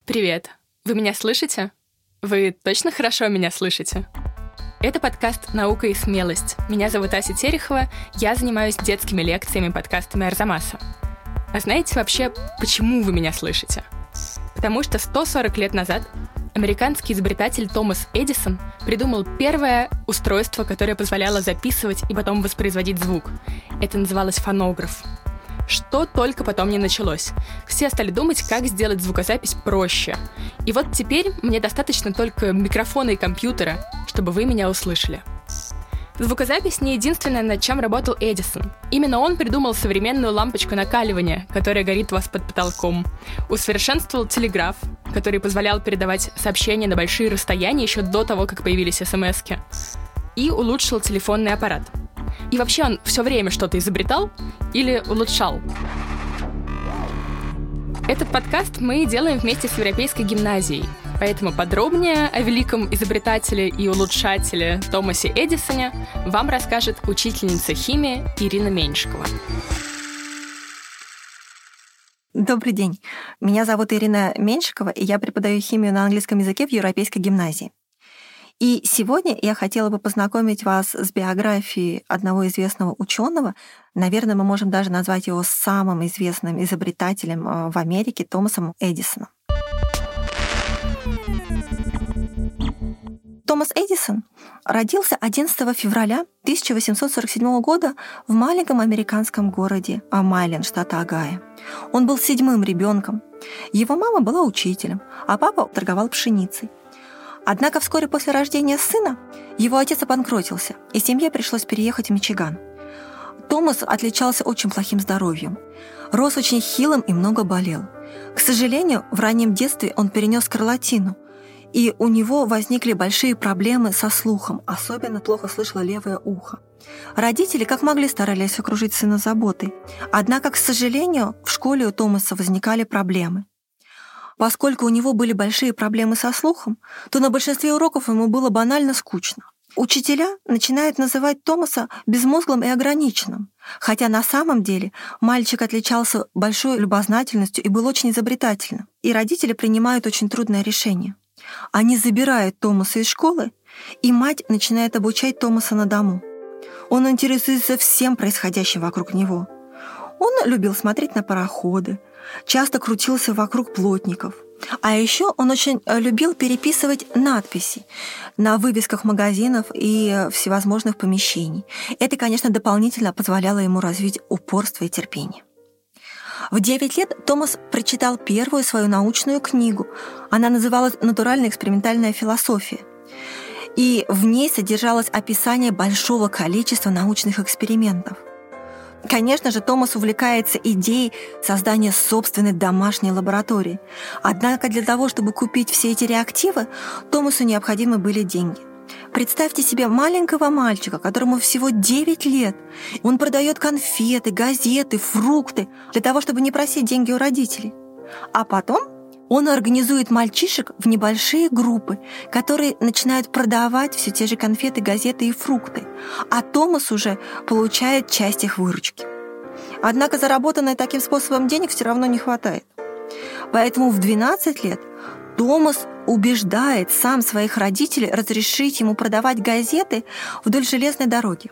Привет! Вы меня слышите? Вы точно хорошо меня слышите? Это подкаст «Наука и смелость». Меня зовут Ася Терехова, я занимаюсь детскими лекциями, подкастами Арзамаса. А знаете вообще, почему вы меня слышите? Потому что 140 лет назад американский изобретатель Томас Эдисон придумал первое устройство, которое позволяло записывать и потом воспроизводить звук. Это называлось фонограф. Что только потом не началось. Все стали думать, как сделать звукозапись проще. И вот теперь мне достаточно только микрофона и компьютера, чтобы вы меня услышали. Звукозапись не единственное, над чем работал Эдисон. Именно он придумал современную лампочку накаливания, которая горит у вас под потолком. Усовершенствовал телеграф, который позволял передавать сообщения на большие расстояния еще до того, как появились смс-ки. И улучшил телефонный аппарат. И вообще он все время что-то изобретал или улучшал. Этот подкаст мы делаем вместе с Европейской гимназией, поэтому подробнее о великом изобретателе и улучшателе Томасе Эдисоне вам расскажет учительница химии Ирина Меньшикова. Добрый день. Меня зовут Ирина Меньшикова, и я преподаю химию на английском языке в Европейской гимназии. И сегодня я хотела бы познакомить вас с биографией одного известного ученого. Наверное, мы можем даже назвать его самым известным изобретателем в Америке, Томасом Эдисоном. Томас Эдисон родился 11 февраля 1847 года в маленьком американском городе Майлен, штата Огайо. Он был 7-м ребенком. Его мама была учителем, а папа торговал пшеницей. Однако вскоре после рождения сына его отец обанкротился, и семье пришлось переехать в Мичиган. Томас отличался очень плохим здоровьем, рос очень хилым и много болел. К сожалению, в раннем детстве он перенес скарлатину, и у него возникли большие проблемы со слухом, особенно плохо слышало левое ухо. Родители как могли старались окружить сына заботой, однако, к сожалению, в школе у Томаса возникали проблемы. Поскольку у него были большие проблемы со слухом, то на большинстве уроков ему было банально скучно. Учителя начинают называть Томаса безмозглым и ограниченным, хотя на самом деле мальчик отличался большой любознательностью и был очень изобретательным. И родители принимают очень трудное решение. Они забирают Томаса из школы, и мать начинает обучать Томаса на дому. Он интересуется всем происходящим вокруг него. Он любил смотреть на пароходы, часто крутился вокруг плотников. А еще он очень любил переписывать надписи на вывесках магазинов и всевозможных помещений. Это, конечно, дополнительно позволяло ему развить упорство и терпение. В 9 лет Томас прочитал первую свою научную книгу. Она называлась «Натуральная экспериментальная философия». И в ней содержалось описание большого количества научных экспериментов. Конечно же, Томас увлекается идеей создания собственной домашней лаборатории. Однако для того, чтобы купить все эти реактивы, Томасу необходимы были деньги. Представьте себе маленького мальчика, которому всего 9 лет. Он продает конфеты, газеты, фрукты для того, чтобы не просить деньги у родителей. А потом он организует мальчишек в небольшие группы, которые начинают продавать все те же конфеты, газеты и фрукты. А Томас уже получает часть их выручки. Однако заработанной таким способом денег все равно не хватает. Поэтому в 12 лет Томас убеждает сам своих родителей разрешить ему продавать газеты вдоль железной дороги.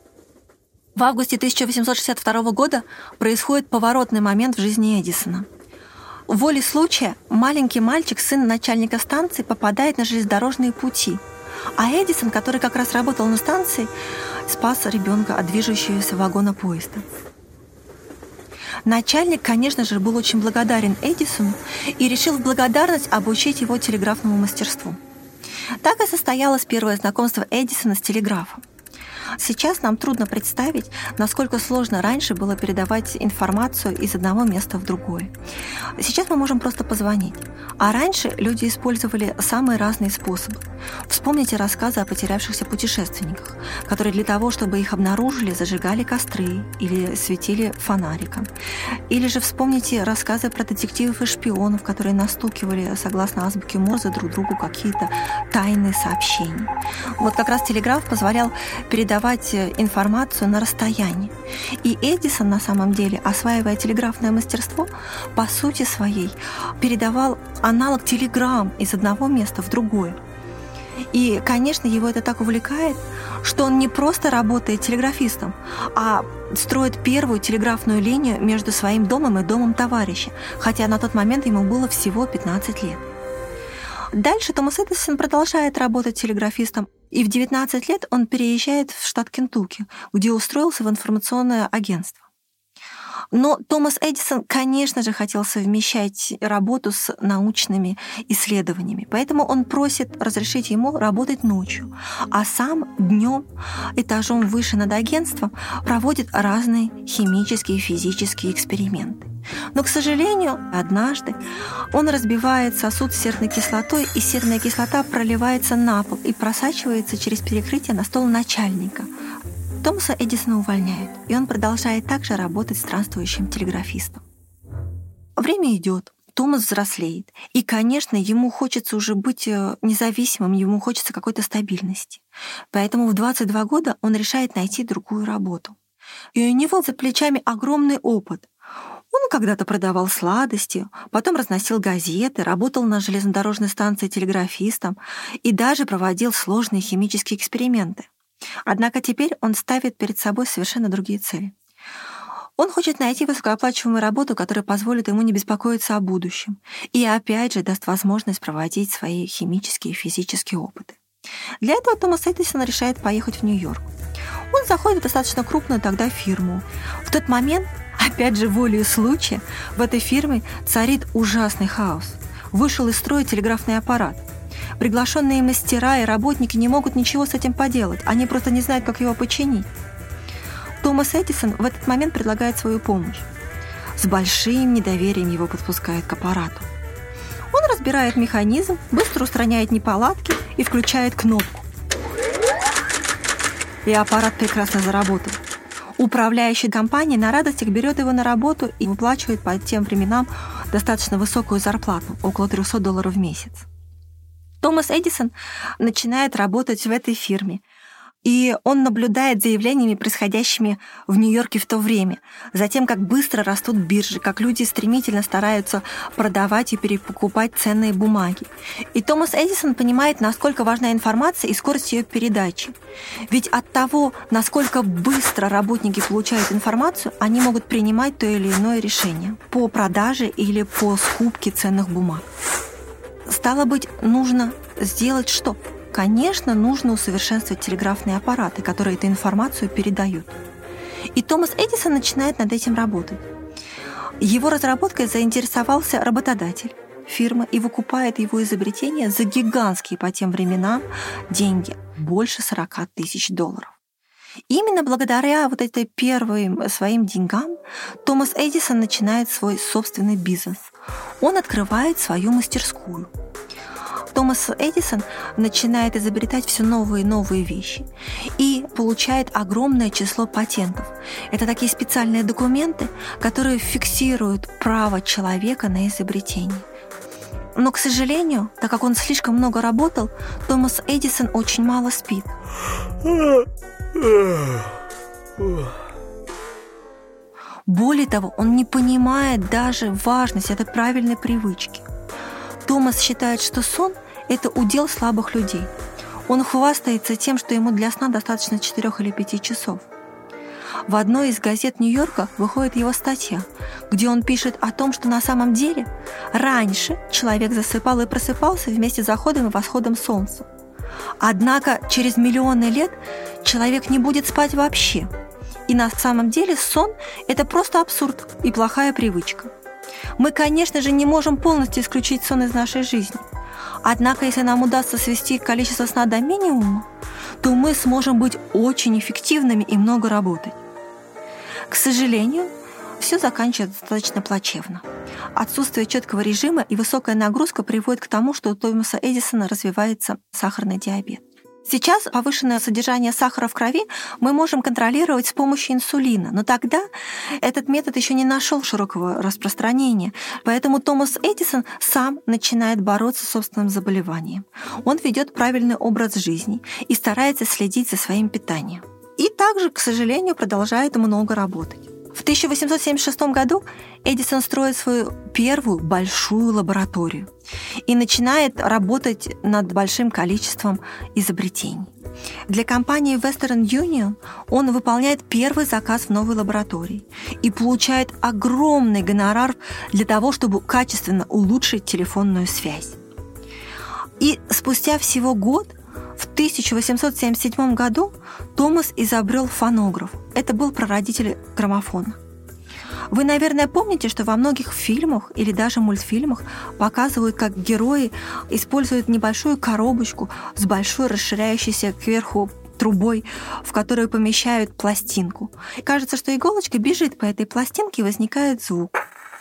В августе 1862 года происходит поворотный момент в жизни Эдисона. Волей случая маленький мальчик, сын начальника станции, попадает на железнодорожные пути. А Эдисон, который как раз работал на станции, спас ребенка от движущегося вагона поезда. Начальник, конечно же, был очень благодарен Эдисону и решил в благодарность обучить его телеграфному мастерству. Так и состоялось первое знакомство Эдисона с телеграфом. Сейчас нам трудно представить, насколько сложно раньше было передавать информацию из одного места в другое. Сейчас мы можем просто позвонить. А раньше люди использовали самые разные способы. Вспомните рассказы о потерявшихся путешественниках, которые для того, чтобы их обнаружили, зажигали костры или светили фонариком. Или же вспомните рассказы про детективов и шпионов, которые настукивали, согласно азбуке Морзе, друг другу какие-то тайные сообщения. Вот как раз телеграф позволял передавать передавать информацию на расстоянии. И Эдисон, на самом деле, осваивая телеграфное мастерство, по сути своей передавал аналог телеграмм из одного места в другое. И, конечно, его это так увлекает, что он не просто работает телеграфистом, а строит первую телеграфную линию между своим домом и домом товарища, хотя на тот момент ему было всего 15 лет. Дальше Томас Эдисон продолжает работать телеграфистом, и в 19 лет он переезжает в штат Кентукки, где устроился в информационное агентство. Но Томас Эдисон, конечно же, хотел совмещать работу с научными исследованиями, поэтому он просит разрешить ему работать ночью, а сам днем этажом выше над агентством проводит разные химические и физические эксперименты. Но, к сожалению, однажды он разбивает сосуд с серной кислотой, и серная кислота проливается на пол и просачивается через перекрытие на стол начальника. Томаса Эдисона увольняют, и он продолжает также работать странствующим телеграфистом. Время идет, Томас взрослеет, и, конечно, ему хочется уже быть независимым, ему хочется какой-то стабильности. Поэтому в 22 года он решает найти другую работу. И у него за плечами огромный опыт. Он когда-то продавал сладости, потом разносил газеты, работал на железнодорожной станции телеграфистом и даже проводил сложные химические эксперименты. Однако теперь он ставит перед собой совершенно другие цели. Он хочет найти высокооплачиваемую работу, которая позволит ему не беспокоиться о будущем и опять же даст возможность проводить свои химические и физические опыты. Для этого Томас Эдисон решает поехать в Нью-Йорк. Он заходит в достаточно крупную тогда фирму. В тот момент, опять же волею случая, в этой фирме царит ужасный хаос. Вышел из строя телеграфный аппарат. Приглашенные мастера и работники не могут ничего с этим поделать, они просто не знают, как его починить. Томас Эдисон в этот момент предлагает свою помощь. С большим недоверием его подпускают к аппарату. Он разбирает механизм, быстро устраняет неполадки и включает кнопку. И аппарат прекрасно заработал. Управляющий компанией на радостях берет его на работу и выплачивает по тем временам достаточно высокую зарплату, около $300 в месяц. Томас Эдисон начинает работать в этой фирме, и он наблюдает за явлениями, происходящими в Нью-Йорке в то время, за тем, как быстро растут биржи, как люди стремительно стараются продавать и перепокупать ценные бумаги. И Томас Эдисон понимает, насколько важна информация и скорость ее передачи. Ведь от того, насколько быстро работники получают информацию, они могут принимать то или иное решение по продаже или по скупке ценных бумаг. Стало быть, нужно сделать что? Конечно, нужно усовершенствовать телеграфные аппараты, которые эту информацию передают. И Томас Эдисон начинает над этим работать. Его разработкой заинтересовался работодатель фирмы и выкупает его изобретение за гигантские по тем временам деньги, больше $40 000. Именно благодаря вот этой первым своим деньгам Томас Эдисон начинает свой собственный бизнес. Он открывает свою мастерскую. Томас Эдисон начинает изобретать все новые и новые вещи и получает огромное число патентов. Это такие специальные документы, которые фиксируют право человека на изобретение. Но, к сожалению, так как он слишком много работал, Томас Эдисон очень мало спит. Более того, он не понимает даже важность этой правильной привычки. Томас считает, что сон – это удел слабых людей. Он хвастается тем, что ему для сна достаточно 4 или 5 часов. В одной из газет Нью-Йорка выходит его статья, где он пишет о том, что на самом деле раньше человек засыпал и просыпался вместе с заходом и восходом солнца. Однако через миллионы лет человек не будет спать вообще. И на самом деле сон – это просто абсурд и плохая привычка. Мы, конечно же, не можем полностью исключить сон из нашей жизни. Однако, если нам удастся свести количество сна до минимума, то мы сможем быть очень эффективными и много работать. К сожалению, все заканчивается достаточно плачевно. Отсутствие четкого режима и высокая нагрузка приводит к тому, что у Томаса Эдисона развивается сахарный диабет. Сейчас повышенное содержание сахара в крови мы можем контролировать с помощью инсулина, но тогда этот метод еще не нашел широкого распространения, поэтому Томас Эдисон сам начинает бороться с собственным заболеванием. Он ведет правильный образ жизни и старается следить за своим питанием. И также, к сожалению, продолжает много работать. В 1876 году Эдисон строит свою первую большую лабораторию и начинает работать над большим количеством изобретений. Для компании Western Union он выполняет первый заказ в новой лаборатории и получает огромный гонорар для того, чтобы качественно улучшить телефонную связь. И спустя всего год, в 1877 году, Томас изобрел фонограф. Это был прародитель граммофона. Вы, наверное, помните, что во многих фильмах или даже мультфильмах показывают, как герои используют небольшую коробочку с большой расширяющейся кверху трубой, в которую помещают пластинку. Кажется, что иголочка бежит по этой пластинке, и возникает звук.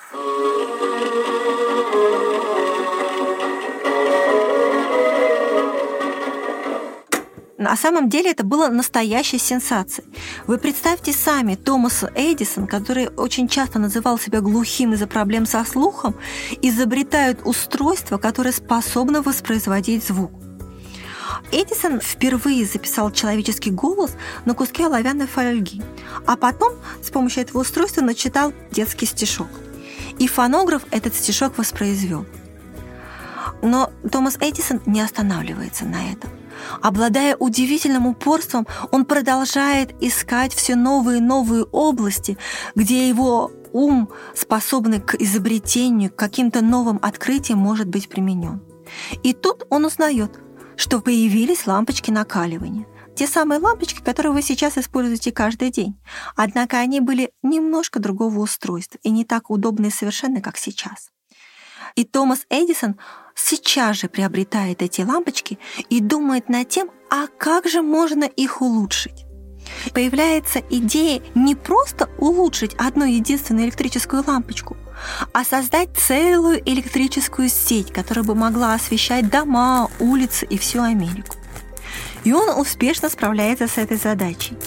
На самом деле это было настоящей сенсацией. Вы представьте сами Томаса Эдисона, который очень часто называл себя глухим из-за проблем со слухом, изобретают устройство, которое способно воспроизводить звук. Эдисон впервые записал человеческий голос на куске оловянной фольги, а потом с помощью этого устройства начитал детский стишок. И фонограф этот стишок воспроизвел. Но Томас Эдисон не останавливается на этом. Обладая удивительным упорством, он продолжает искать все новые и новые области, где его ум, способный к изобретению, к каким-то новым открытиям, может быть применен. И тут он узнает, что появились лампочки накаливания. Те самые лампочки, которые вы сейчас используете каждый день. Однако они были немножко другого устройства и не так удобны и совершенны, как сейчас. И Томас Эдисон сейчас же приобретает эти лампочки и думает над тем, а как же можно их улучшить. Появляется идея не просто улучшить одну единственную электрическую лампочку, а создать целую электрическую сеть, которая бы могла освещать дома, улицы и всю Америку. И он успешно справляется с этой задачей.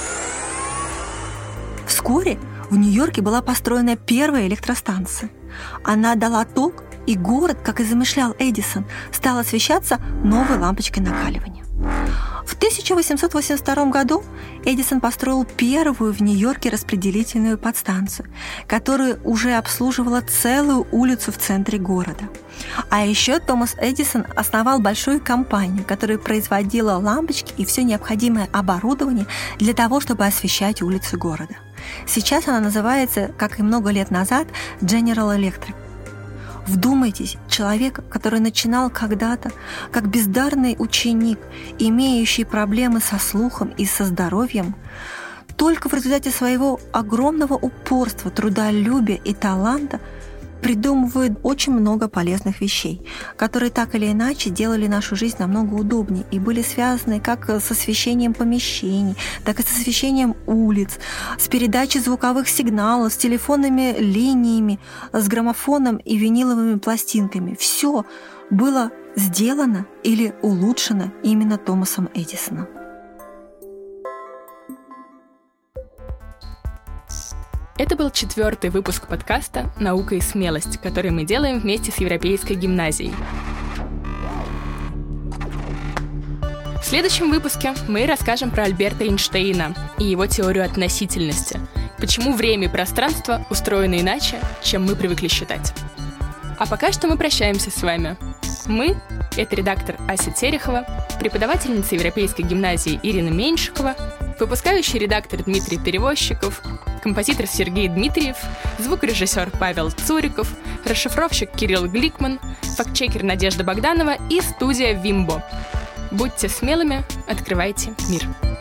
Вскоре в Нью-Йорке была построена первая электростанция. Она дала ток, и город, как и замышлял Эдисон, стал освещаться новой лампочкой накаливания. В 1882 году Эдисон построил первую в Нью-Йорке распределительную подстанцию, которая уже обслуживала целую улицу в центре города. А еще Томас Эдисон основал большую компанию, которая производила лампочки и все необходимое оборудование для того, чтобы освещать улицы города. Сейчас она называется, как и много лет назад, General Electric. Вдумайтесь, человек, который начинал когда-то как бездарный ученик, имеющий проблемы со слухом и со здоровьем, только в результате своего огромного упорства, трудолюбия и таланта придумывает очень много полезных вещей, которые так или иначе делали нашу жизнь намного удобнее и были связаны как с освещением помещений, так и с освещением улиц, с передачей звуковых сигналов, с телефонными линиями, с граммофоном и виниловыми пластинками. Все было сделано или улучшено именно Томасом Эдисоном. Это был 4-й выпуск подкаста «Наука и смелость», который мы делаем вместе с Европейской гимназией. В следующем выпуске мы расскажем про Альберта Эйнштейна и его теорию относительности, почему время и пространство устроены иначе, чем мы привыкли считать. А пока что мы прощаемся с вами. Мы — это редактор Ася Терехова, преподавательница Европейской гимназии Ирина Меньшикова, выпускающий редактор Дмитрий Перевозчиков, композитор Сергей Дмитриев, звукорежиссер Павел Цуриков, расшифровщик Кирилл Гликман, фактчекер Надежда Богданова и студия Вимбо. Будьте смелыми, открывайте мир.